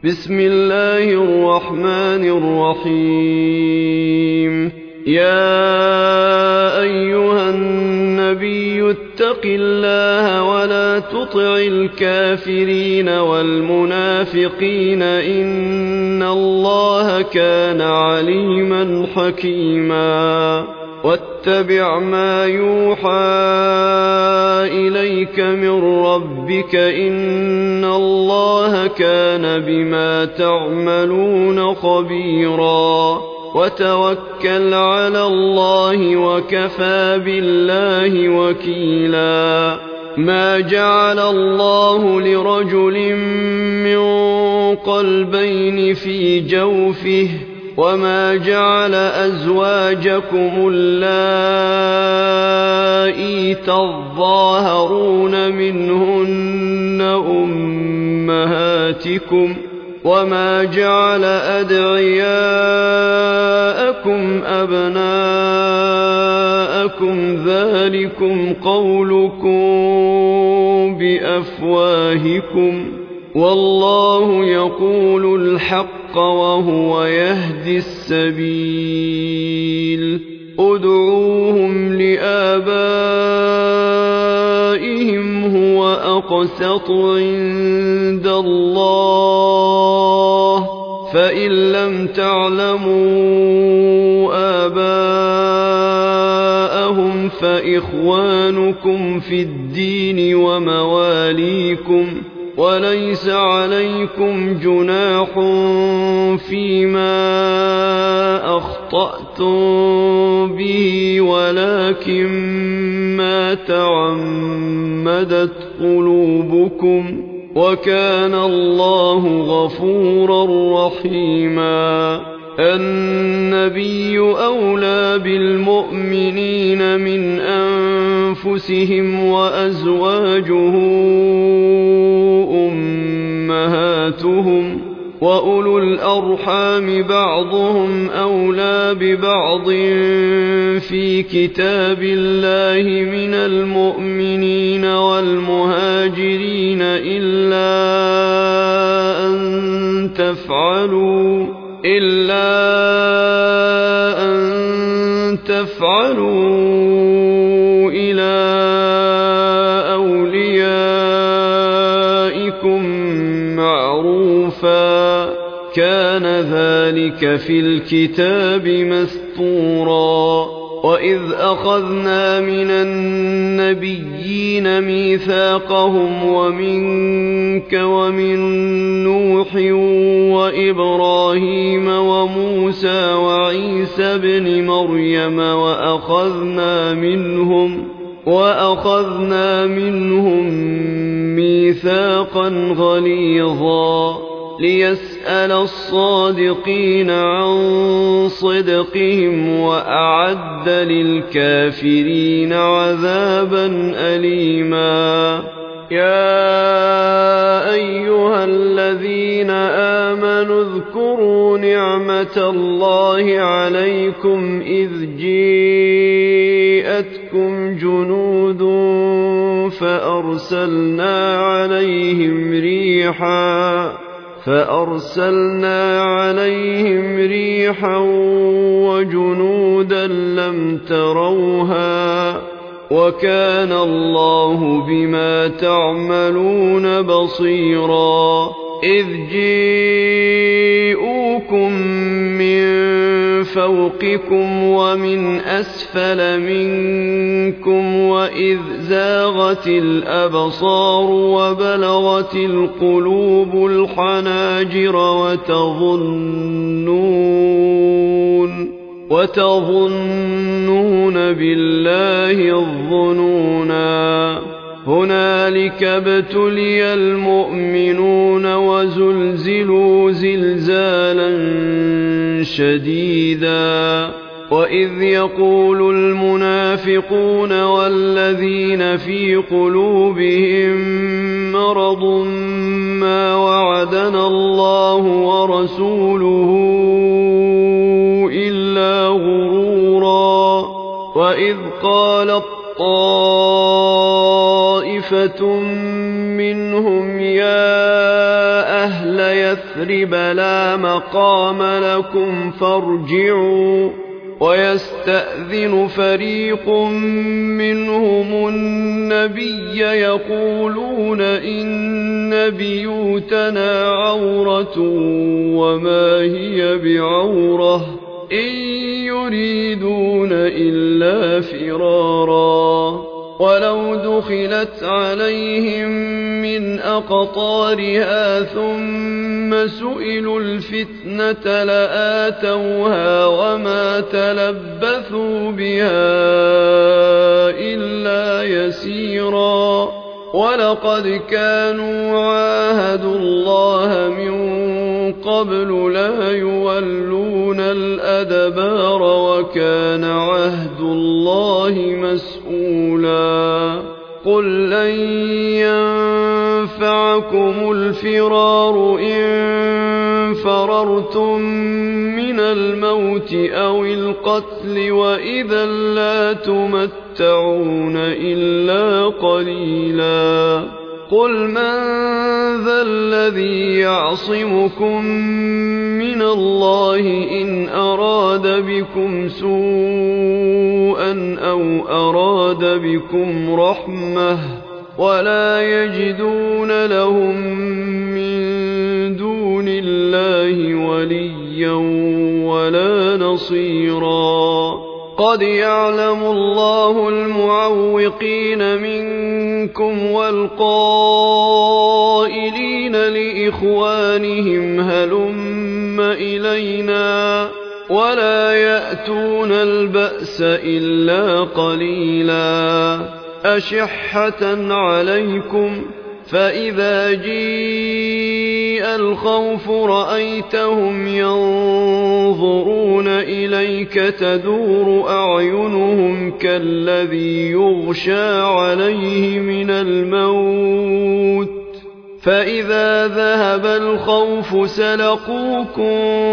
بسم الله الرحمن الرحيم. يا أيها النبي اتق الله ولا تطع الكافرين والمنافقين إن الله كان عليما حكيما. واتبع ما يوحى إليك من ربك إن الله كان بما تعملون خبيرا. وتوكل على الله وكفى بالله وكيلا. ما جعل الله لرجل من قلبين في جوفه وما جعل أزواجكم اللائي تظاهرون منهن أمهاتكم وما جعل أدعياءكم أبناءكم ذلكم قولكم بأفواهكم والله يقول الحق وهو يهدي السبيل. ادعوهم لآبائهم هو أقسط عند الله فإن لم تعلموا آباءهم فإخوانكم في الدين ومواليكم وليس عليكم جناح فيما أخطأتم به ولكن ما تعمدت قلوبكم وكان الله غفورا رحيما. النبي أولى بالمؤمنين من أنفسهم وأزواجه أمهاتهم وأولو الأرحام بعضهم أولى ببعض في كتاب الله من المؤمنين والمهاجرين إلا أن تفعلوا إلى أوليائكم معروفا كان ذلك في الكتاب مسطورا. وإذ أخذنا من النبيين ميثاقهم ومنك ومن نوح وإبراهيم وموسى وعيسى ابن مريم وأخذنا منهم ميثاقا غليظا ليسأل الصادقين عن صدقهم وأعد للكافرين عذابا أليما. يا أيها الذين آمنوا اذكروا نعمة الله عليكم إذ جاءتكم جنود فأرسلنا عليهم ريحا وجنودا لم تروها وكان الله بما تعملون بصيرا. إذ جاءوكم من فوقكم ومن أسفل منكم وإذ زاغت الأبصار وبلغت القلوب الحناجر وتظنون بالله الظنونا. هنالك ابتلي المؤمنون وزلزلوا زلزالا شديدا. وإذ يقول المنافقون والذين في قلوبهم مرض ما وعدنا الله ورسوله إلا غرورا. وإذ قالت طائفة منهم يا أهل يثرب لا مقام لكم فارجعوا ويستأذن فريق منهم النبي يقولون إن بيوتنا عورة وما هي بعورة إن يريدون إلا فرارا ولو دخلت عليهم من أقطارها ثم سئلوا الفتنة لآتوها وما تلبثوا بها إلا يسيرا ولقد كانوا عاهدوا الله من قبل لا يولون الأدبار وكان عهد الله مسؤولا قل لن ينفعكم الفرار إن فررتم من الموت أو القتل وإذا لا تمتعون إلا قليلا قل من ذا الذي يعصمكم من الله إن أراد بكم سوءا أو أراد بكم رحمة ولا يجدون لهم من دون الله وليا ولا نصيرا قد يعلم الله المعوقين منكم والقائلين لإخوانهم هلم إلينا ولا يأتون البأس إلا قليلا أشحة عليكم فإذا جيء الخوف رأيتهم ينظرون إليك تدور أعينهم كالذي يغشى عليه من الموت فإذا ذهب الخوف سلقوكم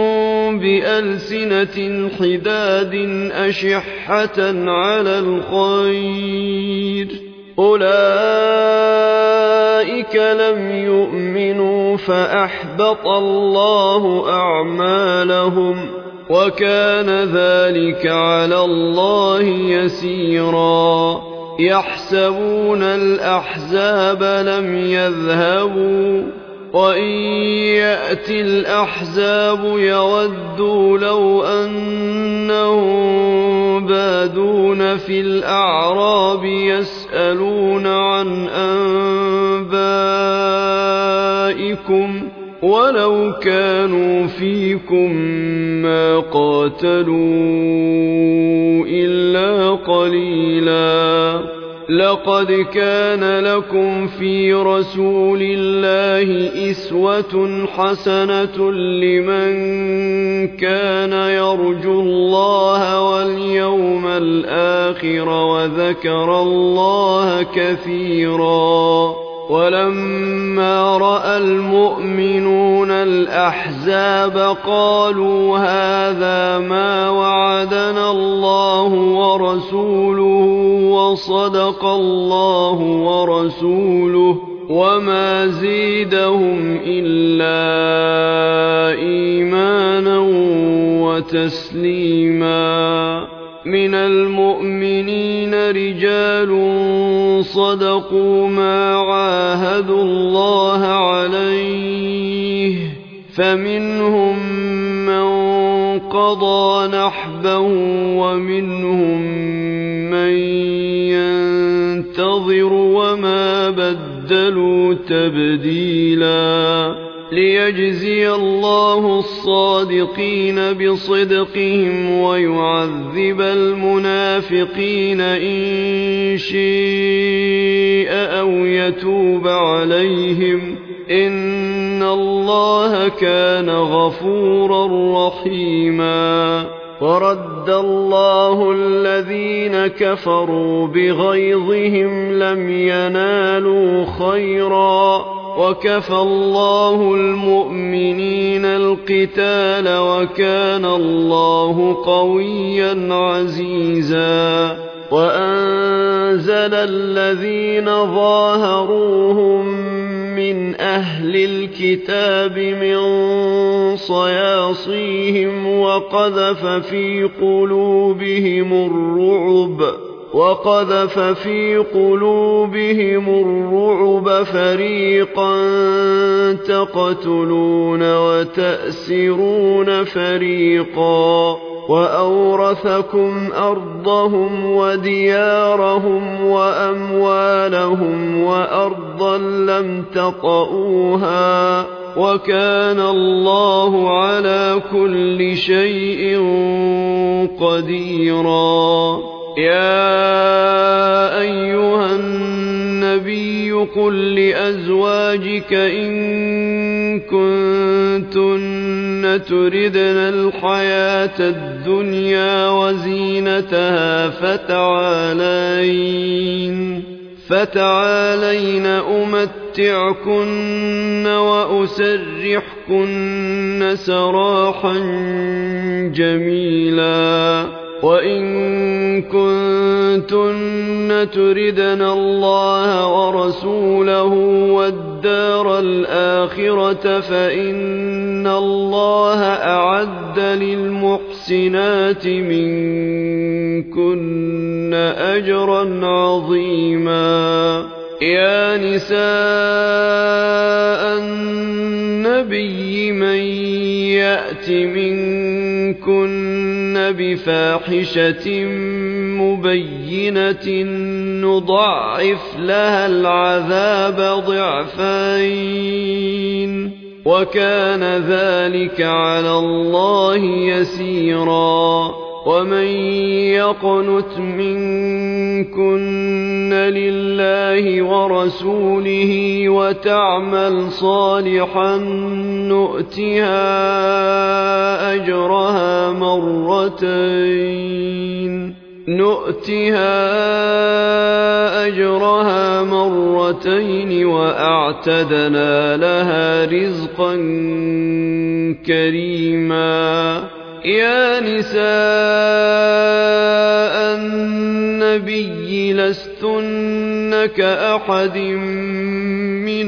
بألسنة حداد أشحة على الخير أولئك لم يؤمنوا فأحبط الله أعمالهم وكان ذلك على الله يسيرا يحسبون الأحزاب لم يذهبوا وإن يأتي الأحزاب يودوا لو أنهم بادون في الأعراب يسألون عن أنبائكم ولو كانوا فيكم ما قاتلوا إلا قليلا لقد كان لكم في رسول الله أسوة حسنة لمن كان يرجو الله واليوم الآخر وذكر الله كثيرا ولما رأى المؤمنون الأحزاب قالوا هذا ما وعدنا الله ورسوله وصدق الله ورسوله وما زيدهم إلا إيمانا وتسليما من المؤمنين رجال صدقوا ما عاهدوا الله عليه فمنهم من قضى نحبه ومنهم من ينتظر وما بدلوا تبديلا ليجزي الله الصادقين بصدقهم ويعذب المنافقين إن شاء أو يتوب عليهم إن الله كان غفورا رحيما ورد الله الذين كفروا بغيظهم لم ينالوا خيرا وكفى الله المؤمنين القتال وكان الله قويا عزيزا وأنزل الذين ظاهروهم من أهل الكتاب من صياصيهم وقذف في قلوبهم الرعب فريقا تقتلون وتأسرون فريقا وأورثكم أرضهم وديارهم وأموالهم وأرضا لم تطئوها وكان الله على كل شيء قديرا. يا أيها النبي قل لأزواجك إن كنتن تردن الحياة الدنيا وزينتها فتعالين أمتعكن وأسرحكن سراحا جميلا. وإن كنتن تردن الله ورسوله والدار الآخرة فإن الله أعد للمحسنات منكن أجرا عظيما. يا نساء النبي من يأت منكن بفاحشة مبينة نضاعف لها العذاب ضعفين وكان ذلك على الله يسيرا. ومن يقنت منكن لله ورسوله وتعمل صالحا نؤتها أجرها مرتين وأعتدنا لها رزقا كريما. يا نساء النبي لستن كأحد من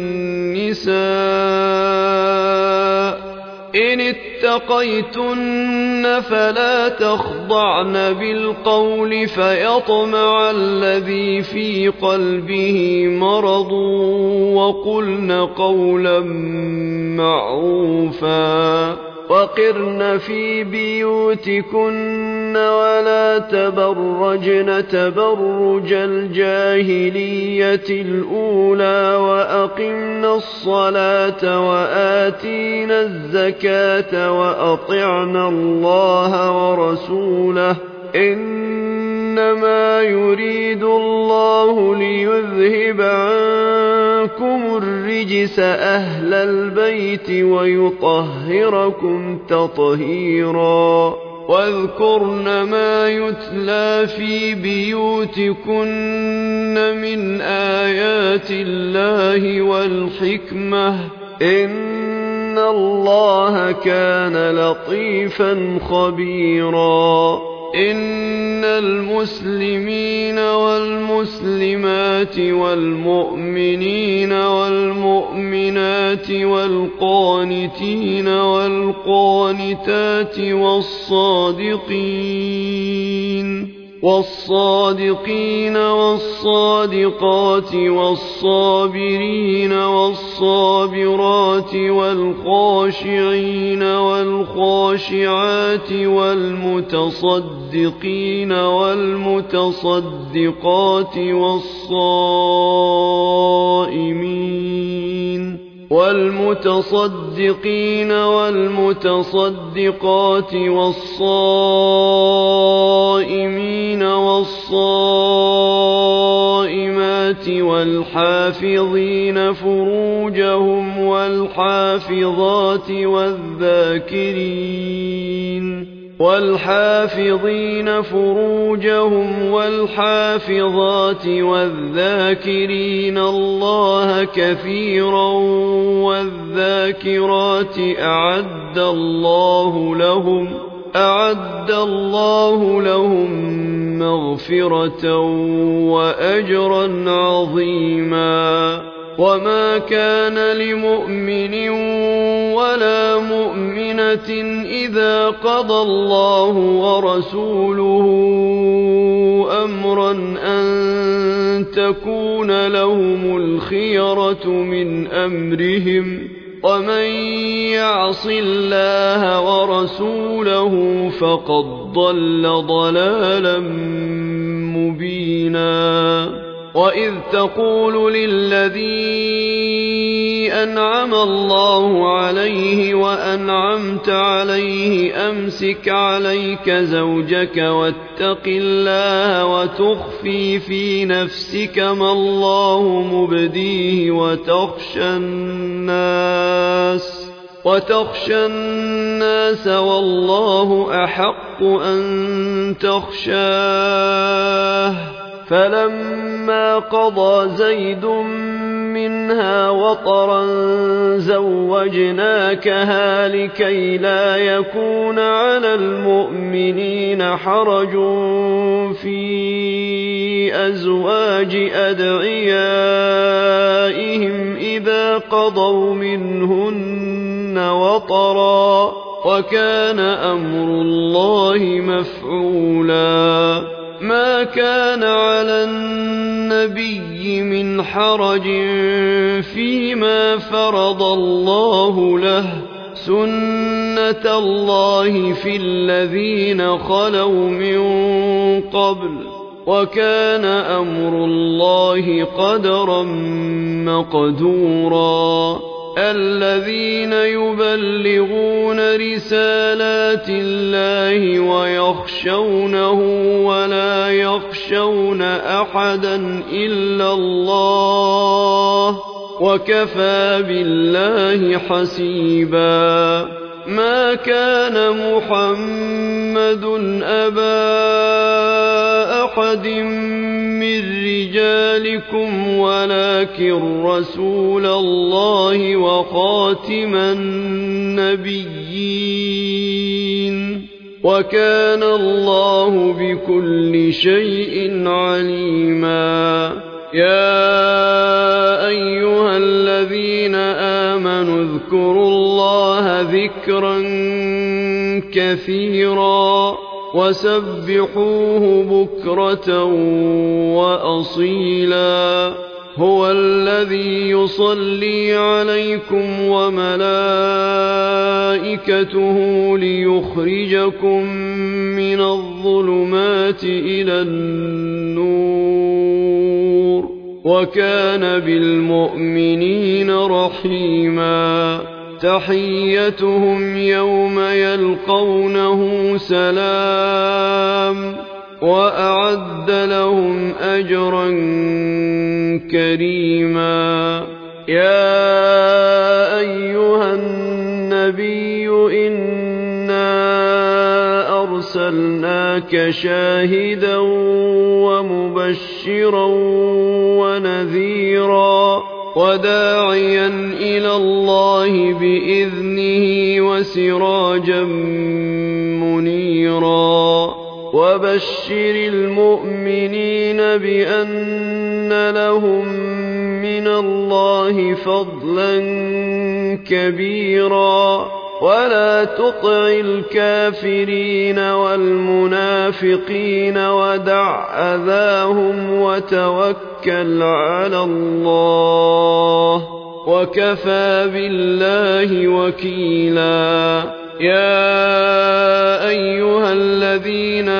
النساء إن اتقيتن فلا تخضعن بالقول فيطمع الذي في قلبه مرض وقلن قولا معروفا. وقرن في بيوتكن ولا تبرجن تبرج الجاهلية الأولى وأقمنا الصلاة وآتينا الزكاة وأطعنا الله ورسوله إنما يريد الله ليذهب عنكم الرجس أهل البيت ويطهركم تطهيرا. واذكرن ما يتلى في بيوتكن من آيات الله والحكمة إن الله كان لطيفا خبيرا. إن المسلمين والمسلمات والمؤمنين والمؤمنات والقانتين والقانتات والصادقين والصادقات والصابرين والصابرات والخاشعين والخاشعات والمتصدقين والمتصدقات والصائمين والصائمات والحافظين فروجهم والحافظات والذاكرين الله كثيرا والذاكرات أعد الله لهم مغفرة وأجرا عظيما. وما كان لمؤمن ولا مؤمنة إذا قضى الله ورسوله أمرا أن تكون لهم الخيرة من أمرهم ومن يعص الله ورسوله فقد ضل ضلالا مبينا وإذ تقول للذي أنعم الله عليه وأنعمت عليه أمسك عليك زوجك واتق الله وتخفي في نفسك ما الله مبديه وتخشى الناس والله أحق أن تخشاه فلما قضى زيد منها وطرا زوجناكها لكي لا يكون على المؤمنين حرج في أزواج أدعيائهم إذا قضوا منهن وطرا وكان أمر الله مفعولا ما كان على النبي من حرج فيما فرض الله له سنة الله في الذين خلوا من قبل وكان أمر الله قدرا مقدورا الذين يبلغون رسالات الله ويخشونه ولا يخشون أحدا إلا الله وكفى بالله حسيبا ما كان محمد أبا أحد من رجالكم ولكن رسول الله وخاتم النبيين وكان الله بكل شيء عليما يا أيها الذين آمنوا اذكروا الله ذكرا كثيرا وسبحوه بكرة وأصيلا هو الذي يصلي عليكم وملائكته ليخرجكم من الظلمات إلى النور وكان بالمؤمنين رحيما تحيتهم يوم يلقونه سلام وأعد لهم أجرا كريما يا أيها النبي إنا أرسلناك شاهدا ومبشرا ونذيرا وداعيا إلى الله بإذنه وسراجا منيرا وبشر المؤمنين بأن لهم من الله فضلا كبيرا ولا تطع الكافرين والمنافقين ودع أذاهم وتوكل على الله وكفى بالله وكيلا يا أيها الذين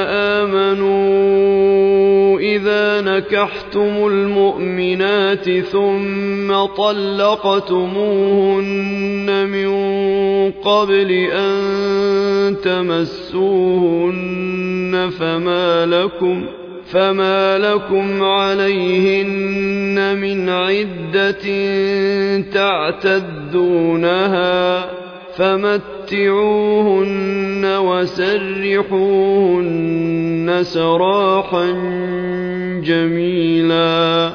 آمنوا إذا نكحتم المؤمنات ثم طلقتموهن من قبل أن تمسوهن فما لكم عليهن من عدة تعتدونها فمتعوهن وسرحوهن سراحا جميلا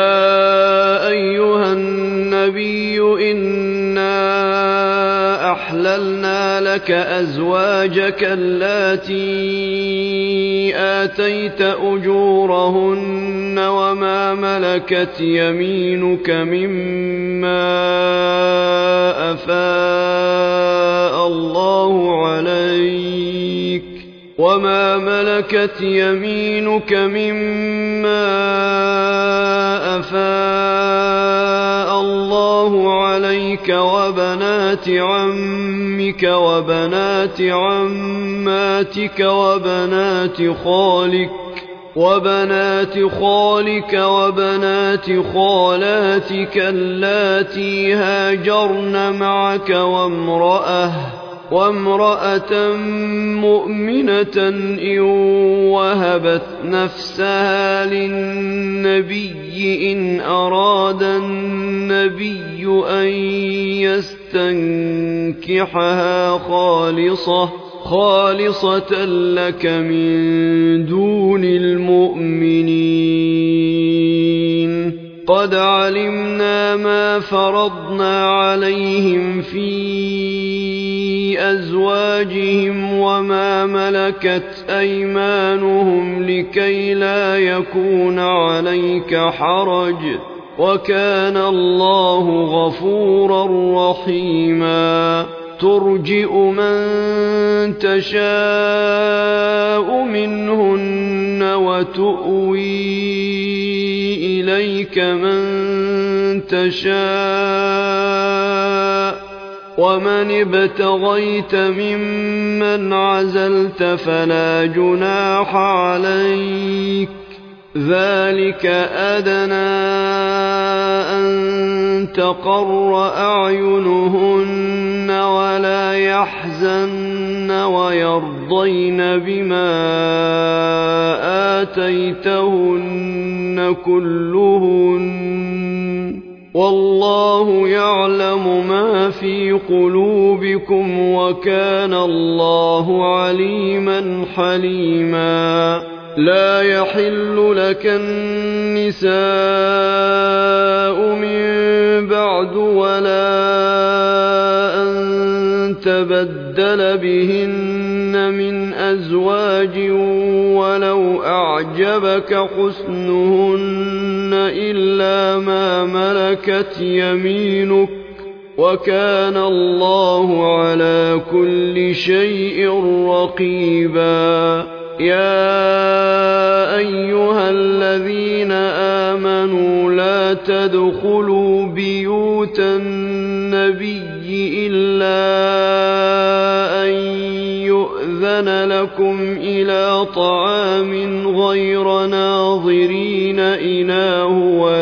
يا أيها النبي إنا وأحللنا لك أزواجك اللاتي آتيت أجورهن وما ملكت يمينك مما أفاء الله عليك وبنات عمك وبنات عماتك وبنات خالك وبنات خالاتك اللاتي هاجرن معك وامرأة مؤمنة إن وهبت نفسها للنبي إن أراد النبي أن يستنكحها خالصة لك من دون المؤمنين. قد علمنا ما فرضنا عليهم في أزواجهم وما ملكت أيمانهم لكي لا يكون عليك حرج وكان الله غفورا رحيما. ترجئ من تشاء منهن وتؤوي إليك من تشاء ومن ابتغيت ممن عزلت فلا جناح عليك ذلك أدنى أن تقر أعينهن ولا يحزن ويرضين بما آتيتهن كلهن والله يعلم ما في قلوبكم وكان الله عليما حليما. لا يحل لك النساء من بعد ولا أن تبدل بهن من أزواج ولو أعجبك حسنهن إلا ما ملكت يمينك وكان الله على كل شيء رقيبا. يا أيها الذين آمنوا لا تدخلوا بيوت النبي إلا أن يؤذن لكم إلى طعام غير ناظرين إناه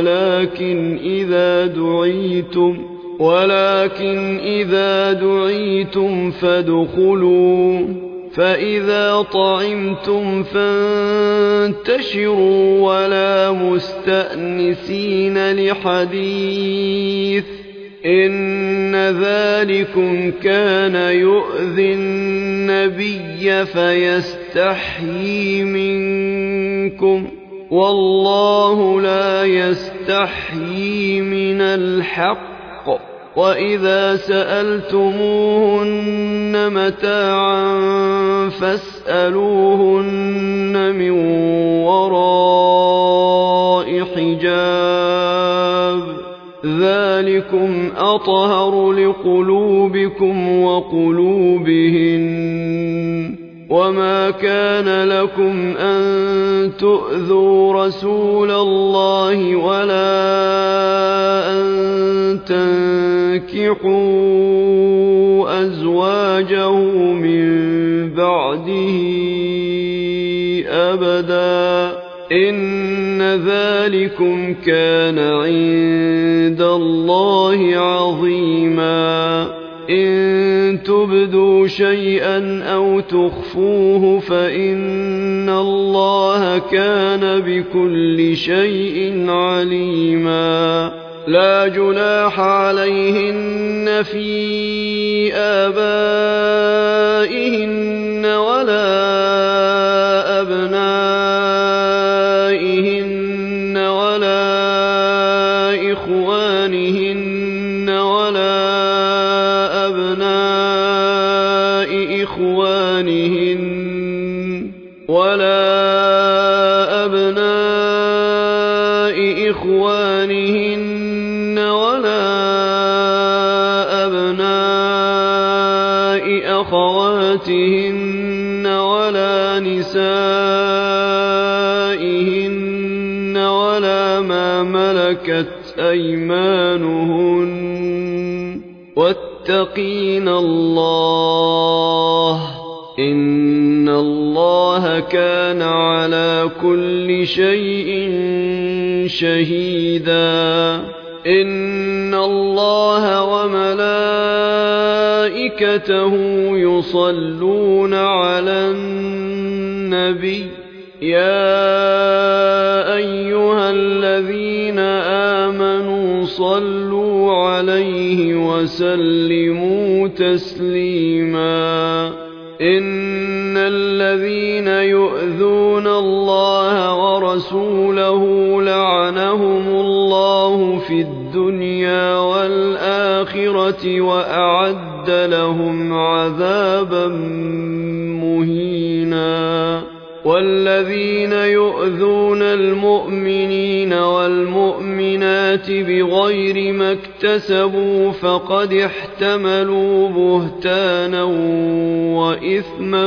ولكن إذا دعيتم فادخلوا فإذا طعمتم فانتشروا ولا مستأنسين لحديث إن ذلكم كان يؤذي النبي فيستحيي منكم والله لا يستحيي من الحق. وإذا سألتموهن متاعا فاسألوهن من وراء حجاب ذلكم أطهر لقلوبكم وقلوبهن. وما كان لكم أن تؤذوا رسول الله ولا أن تنكحوا أزواجه من بعده أبدا إن ذلكم كان عند الله عظيما. إن تبدوا شيئا أو تخفوه فإن الله كان بكل شيء عليما. لا جناح عليهن في آبائهن ولا أبنائهن ولا إخوانهن ولا أبناء إخوانهن ولا أبناء إخوانهن ولا أبناء أخواتهن ولا نسائهن ولا ما ملكت أيمانهن واتقين الله إن الله كان على كل شيء شهيدا إن الله وملائكته يصلون على النبي يا أيها الذين آمنوا صلوا عليه وسلموا تسليما إن الذين يؤذون الله ورسوله لعنهم الله في الدنيا والآخرة وأعد لهم عذابا مهينا والذين يؤذون المؤمنين والمؤمنات بغير ما اكتسبوا فقد احتملوا بهتانا وإثما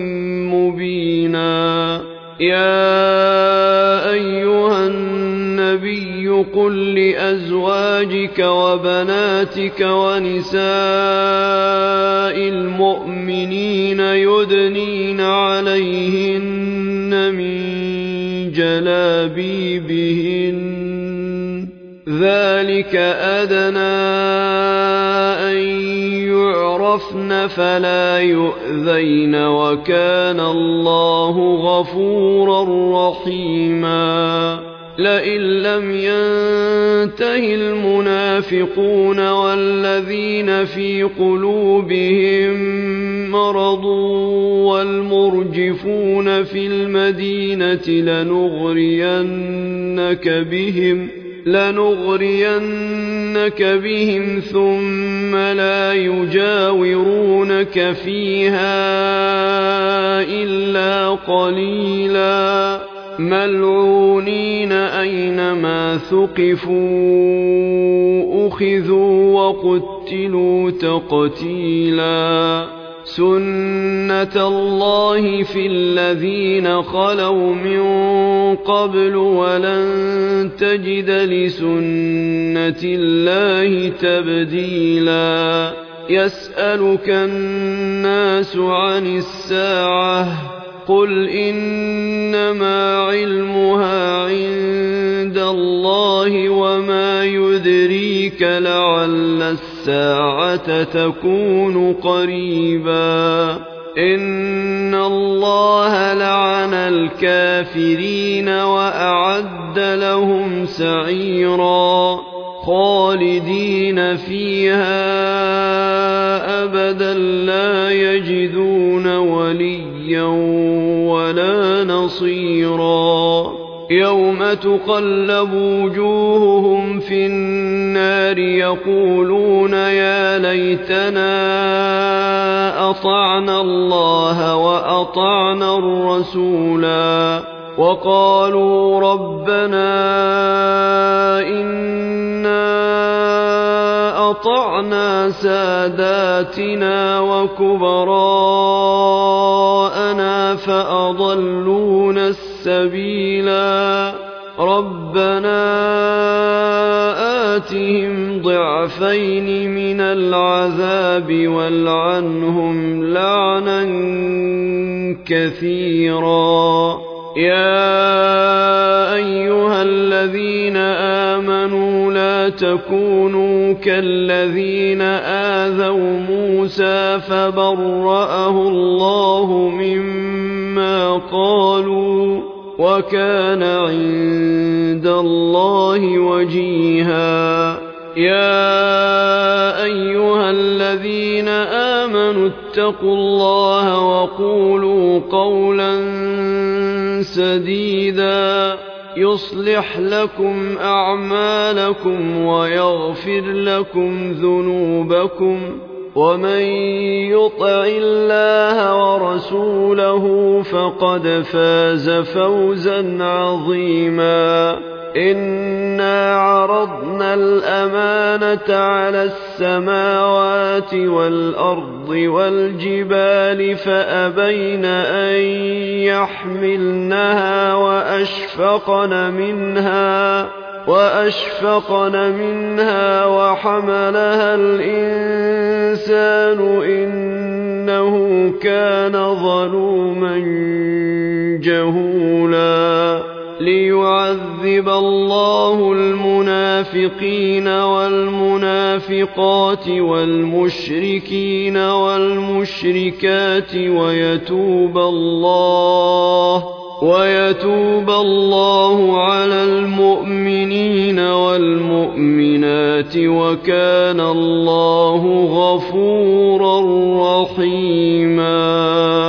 مبينا يا أيها النبي قل لأزواجك وبناتك ونساء المؤمنين يدنين عليهن من جلابيبهن ذلك أدنى أن يعرفن فلا يؤذين وكان الله غفورا رحيما لئن لم ينته المنافقون والذين في قلوبهم مرض والمرجفون في المدينة لنغرينك بهم ثم لا يجاورونك فيها إلا قليلا ملعونين أينما ثقفوا أخذوا وقتلوا تقتيلا سنة الله في الذين خلوا من قبل ولن تجد لسنة الله تبديلا يسألك الناس عن الساعة قل إنما علمها عند الله وما يدريك لعل الساعة تكون قريبا إن الله لعن الكافرين وأعد لهم سعيرا خالدين فيها أبدا لا يجدون وليا ولا نصيرا يوم تقلب وجوههم في النار يقولون يا ليتنا أطعنا الله وأطعنا الرسولا وقالوا ربنا إنا أطعنا ساداتنا وكبراءنا فأضلونا السبيلا ربنا آتهم ضعفين من العذاب والعنهم لعنا كثيرا يا أيها الذين آمنوا لا تكونوا كالذين آذوا موسى فبرأه الله مما قالوا وكان عند الله وجيها يا أيها الذين آمنوا اتقوا الله وقولوا قولا سديدا يصلح لكم أعمالكم ويغفر لكم ذنوبكم ومن يطع الله ورسوله فقد فاز فوزا عظيما. إنا عرضنا الأمانة على السماوات والأرض والجبال فأبين أن يحملنها وأشفقن منها وحملها الإنسان إنه كان ظلوما جهولا. ليعذب الله المنافقين والمنافقات والمشركين والمشركات ويتوب الله على المؤمنين والمؤمنات وكان الله غفورا رحيما.